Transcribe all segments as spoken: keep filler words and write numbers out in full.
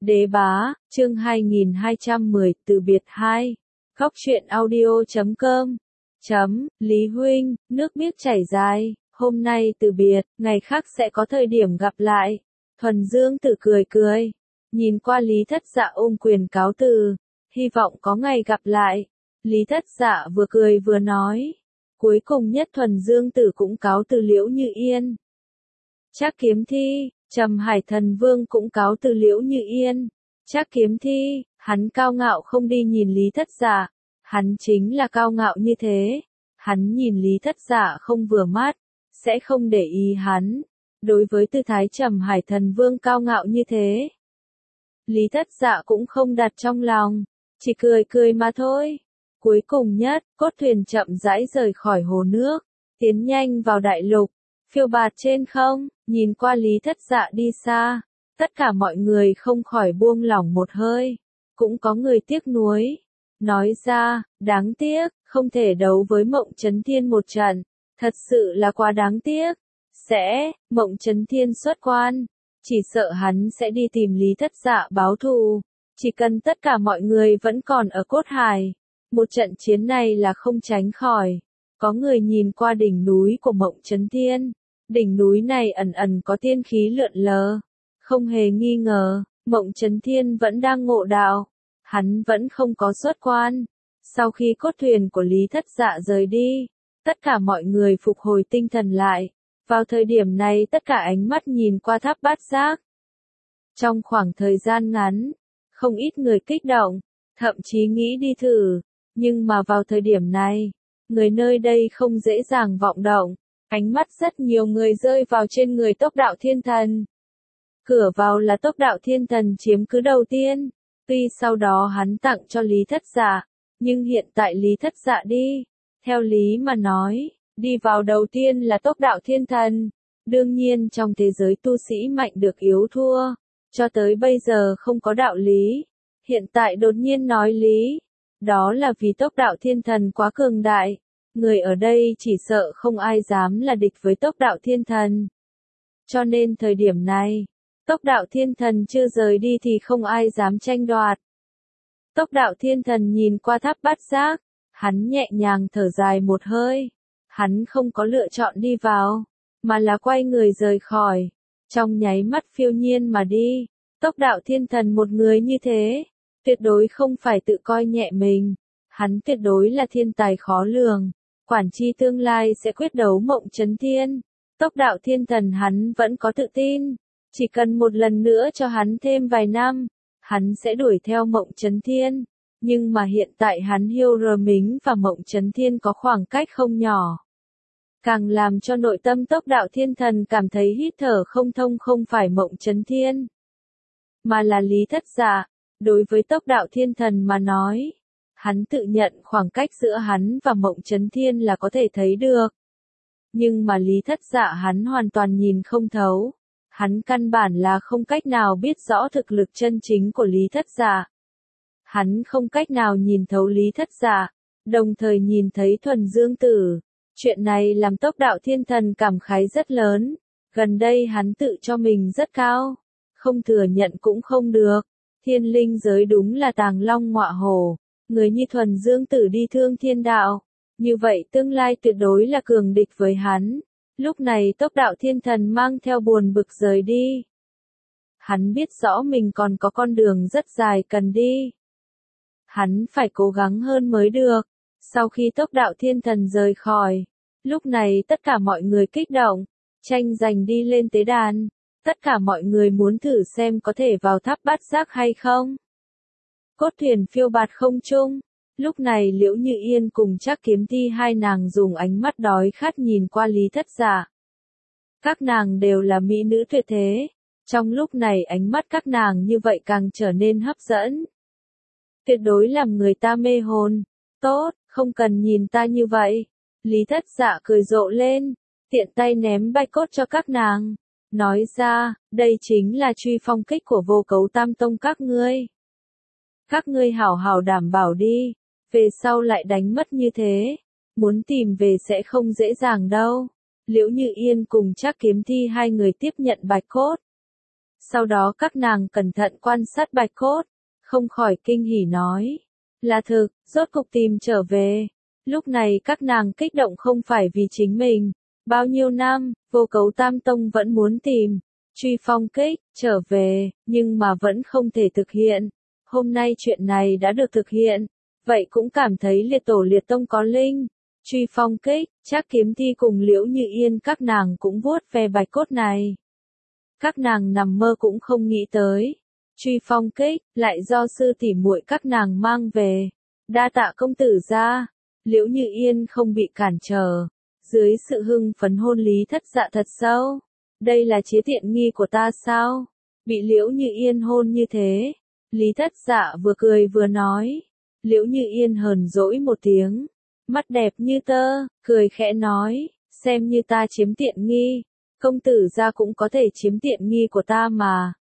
Đế bá, chương hai nghìn hai trăm mười, từ biệt hai. Góc truyện audio chấm com. Chấm, Lý Huynh, nước biết chảy dài, hôm nay từ biệt, ngày khác sẽ có thời điểm gặp lại. Thuần Dương Tử cười cười, nhìn qua Lý Thất Dạ ôm quyền cáo từ, hy vọng có ngày gặp lại. Lý Thất Dạ vừa cười vừa nói, cuối cùng nhất Thuần Dương Tử cũng cáo từ Liễu Như Yên. Trác Kiếm Thi, Trầm Hải Thần Vương cũng cáo từ Liễu Như Yên. Trác Kiếm Thi, hắn cao ngạo không đi nhìn Lý Thất Dạ, hắn chính là cao ngạo như thế. Hắn nhìn Lý Thất Dạ không vừa mắt, sẽ không để ý hắn. Đối với tư thái Trầm Hải Thần Vương cao ngạo như thế, Lý Thất Dạ cũng không đặt trong lòng, chỉ cười cười mà thôi. Cuối cùng nhất, cốt thuyền chậm rãi rời khỏi hồ nước, tiến nhanh vào đại lục, phiêu bạt trên không, nhìn qua Lý Thất Dạ đi xa, tất cả mọi người không khỏi buông lỏng một hơi, cũng có người tiếc nuối, nói ra, đáng tiếc, không thể đấu với Mộng Chấn Thiên một trận, thật sự là quá đáng tiếc. Sẽ, Mộng Chấn Thiên xuất quan, chỉ sợ hắn sẽ đi tìm Lý Thất Dạ báo thù, chỉ cần tất cả mọi người vẫn còn ở Cốt Hải, một trận chiến này là không tránh khỏi. Có người nhìn qua đỉnh núi của Mộng Chấn Thiên, đỉnh núi này ẩn ẩn có tiên khí lượn lờ, không hề nghi ngờ, Mộng Chấn Thiên vẫn đang ngộ đạo, hắn vẫn không có xuất quan. Sau khi cốt thuyền của Lý Thất Dạ rời đi, tất cả mọi người phục hồi tinh thần lại, vào thời điểm này tất cả ánh mắt nhìn qua tháp Bát Giác. Trong khoảng thời gian ngắn, không ít người kích động, thậm chí nghĩ đi thử, nhưng mà vào thời điểm này, người nơi đây không dễ dàng vọng động, ánh mắt rất nhiều người rơi vào trên người Tốc Đạo Thiên Thần. Cửa vào là Tốc Đạo Thiên Thần chiếm cứ đầu tiên, tuy sau đó hắn tặng cho Lý Thất Dạ, nhưng hiện tại Lý Thất Dạ đi, theo lý mà nói, đi vào đầu tiên là Tốc Đạo Thiên Thần. Đương nhiên trong thế giới tu sĩ mạnh được yếu thua, cho tới bây giờ không có đạo lý, hiện tại đột nhiên nói lý, đó là vì Tốc Đạo Thiên Thần quá cường đại, người ở đây chỉ sợ không ai dám là địch với Tốc Đạo Thiên Thần. Cho nên thời điểm này, Tốc Đạo Thiên Thần chưa rời đi thì không ai dám tranh đoạt. Tốc Đạo Thiên Thần nhìn qua tháp Bát Giác, hắn nhẹ nhàng thở dài một hơi, hắn không có lựa chọn đi vào, mà là quay người rời khỏi, trong nháy mắt phiêu nhiên mà đi. Tốc Đạo Thiên Thần một người như thế, tuyệt đối không phải tự coi nhẹ mình, hắn tuyệt đối là thiên tài khó lường, quản chi tương lai sẽ quyết đấu Mộng Chấn Thiên. Tốc Đạo Thiên Thần hắn vẫn có tự tin, chỉ cần một lần nữa cho hắn thêm vài năm, hắn sẽ đuổi theo Mộng Chấn Thiên, nhưng mà hiện tại hắn hiêu rờ mính và Mộng Chấn Thiên có khoảng cách không nhỏ. Càng làm cho nội tâm Tốc Đạo Thiên Thần cảm thấy hít thở không thông không phải Mộng Chấn Thiên, mà là Lý Thất Dạ. Đối với Tốc Đạo Thiên Thần mà nói, hắn tự nhận khoảng cách giữa hắn và Mộng Chấn Thiên là có thể thấy được. Nhưng mà Lý Thất Dạ hắn hoàn toàn nhìn không thấu, hắn căn bản là không cách nào biết rõ thực lực chân chính của Lý Thất Dạ. Hắn không cách nào nhìn thấu Lý Thất Dạ, đồng thời nhìn thấy Thuần Dương Tử. Chuyện này làm Tốc Đạo Thiên Thần cảm khái rất lớn, gần đây hắn tự cho mình rất cao, không thừa nhận cũng không được. Thiên linh giới đúng là tàng long ngọa hổ, người như Thuần Dương Tử đi thương thiên đạo, như vậy tương lai tuyệt đối là cường địch với hắn. Lúc này Tốc Đạo Thiên Thần mang theo buồn bực rời đi. Hắn biết rõ mình còn có con đường rất dài cần đi. Hắn phải cố gắng hơn mới được. Sau khi Tốc Đạo Thiên Thần rời khỏi, lúc này tất cả mọi người kích động, tranh giành đi lên tế đàn. Tất cả mọi người muốn thử xem có thể vào tháp Bát Giác hay không. Cốt thuyền phiêu bạt không trung. Lúc này Liễu Như Yên cùng Trác Kiếm Thi hai nàng dùng ánh mắt đói khát nhìn qua Lý Thất Dạ. Các nàng đều là mỹ nữ tuyệt thế. Trong lúc này ánh mắt các nàng như vậy càng trở nên hấp dẫn. Tuyệt đối làm người ta mê hồn. Tốt, không cần nhìn ta như vậy. Lý Thất Dạ cười rộ lên, tiện tay ném bạch cốt cho các nàng. Nói ra, đây chính là truy phong kích của Vô Cấu Tam Tông các ngươi. Các ngươi hảo hảo đảm bảo đi, về sau lại đánh mất như thế, muốn tìm về sẽ không dễ dàng đâu. Liễu Như Yên cùng Trác Kiếm Thi hai người tiếp nhận bạch cốt. Sau đó các nàng cẩn thận quan sát bạch cốt, không khỏi kinh hỉ nói. Là thực, rốt cục tìm trở về. Lúc này các nàng kích động không phải vì chính mình. Bao nhiêu năm, Vô Cấu Tam Tông vẫn muốn tìm, Truy Phong Kích, trở về, nhưng mà vẫn không thể thực hiện. Hôm nay chuyện này đã được thực hiện, vậy cũng cảm thấy liệt tổ liệt tông có linh. Truy Phong Kích, Trác Kiếm Thi cùng Liễu Như Yên các nàng cũng vuốt ve bạch cốt này. Các nàng nằm mơ cũng không nghĩ tới. Truy Phong Kích, lại do sư tỷ muội các nàng mang về. Đa tạ công tử gia. Liễu Như Yên không bị cản trở. Dưới sự hưng phấn hôn Lý Thất Dạ thật sâu. Đây là chiếm tiện nghi của ta sao? Bị Liễu Như Yên hôn như thế. Lý Thất Dạ vừa cười vừa nói. Liễu Như Yên hờn dỗi một tiếng. Mắt đẹp như tơ, cười khẽ nói. Xem như ta chiếm tiện nghi. Công tử gia cũng có thể chiếm tiện nghi của ta mà.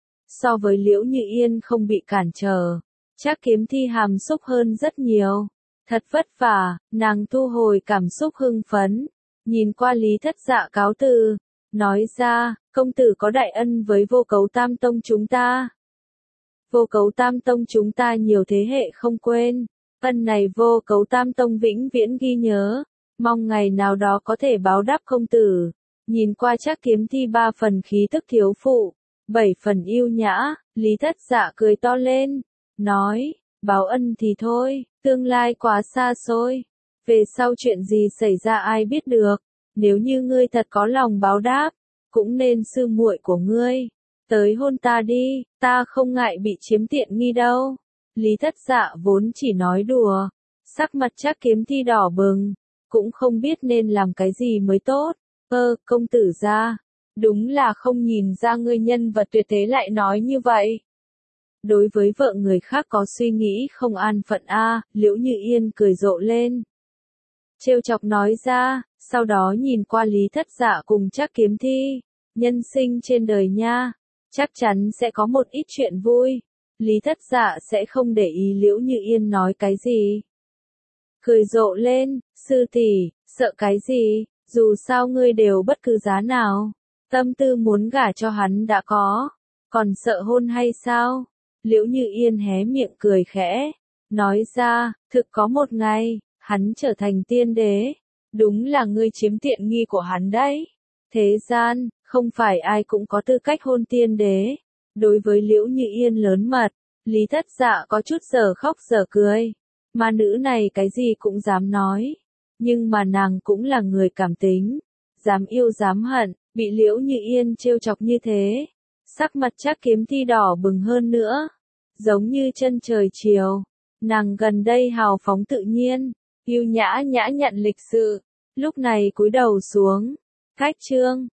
So với Liễu Như Yên không bị cản trở. Trác Kiếm Thi hàm xúc hơn rất nhiều. Thật vất vả, nàng thu hồi cảm xúc hưng phấn. Nhìn qua Lý Thất Dạ cáo từ. Nói ra, công tử có đại ân với Vô Cấu Tam Tông chúng ta. Vô Cấu Tam Tông chúng ta nhiều thế hệ không quên. Ân này Vô Cấu Tam Tông vĩnh viễn ghi nhớ. Mong ngày nào đó có thể báo đáp công tử. Nhìn qua Trác Kiếm Thi ba phần khí tức thiếu phụ, bảy phần yêu nhã, Lý Thất Dạ cười to lên. Nói, báo ân thì thôi, tương lai quá xa xôi. Về sau chuyện gì xảy ra ai biết được. Nếu như ngươi thật có lòng báo đáp, cũng nên sư muội của ngươi. Tới hôn ta đi, ta không ngại bị chiếm tiện nghi đâu. Lý Thất Dạ vốn chỉ nói đùa. Sắc mặt Trác Kiếm Thi đỏ bừng. Cũng không biết nên làm cái gì mới tốt. Ơ, công tử gia. Đúng là không nhìn ra ngươi nhân vật tuyệt thế lại nói như vậy. Đối với vợ người khác có suy nghĩ không an phận a, Liễu Như Yên cười rộ lên. Trêu chọc nói ra, sau đó nhìn qua Lý Thất Dạ cùng Trác Kiếm Thi. Nhân sinh trên đời nha, chắc chắn sẽ có một ít chuyện vui. Lý Thất Dạ sẽ không để ý Liễu Như Yên nói cái gì. Cười rộ lên, sư tỷ, sợ cái gì, dù sao ngươi đều bất cứ giá nào. Tâm tư muốn gả cho hắn đã có, còn sợ hôn hay sao? Liễu Như Yên hé miệng cười khẽ, nói ra, thực có một ngày, hắn trở thành tiên đế. Đúng là ngươi chiếm tiện nghi của hắn đấy. Thế gian, không phải ai cũng có tư cách hôn tiên đế. Đối với Liễu Như Yên lớn mật, Lý Thất Dạ có chút giờ khóc giờ cười. Mà nữ này cái gì cũng dám nói. Nhưng mà nàng cũng là người cảm tính. Dám yêu dám hận, bị Liễu Như Yên trêu chọc như thế. Sắc mặt Trác Kiếm Thi đỏ bừng hơn nữa. Giống như chân trời chiều. Nàng gần đây hào phóng tự nhiên, yêu nhã nhã nhặn lịch sự. Lúc này cúi đầu xuống. Cách chương.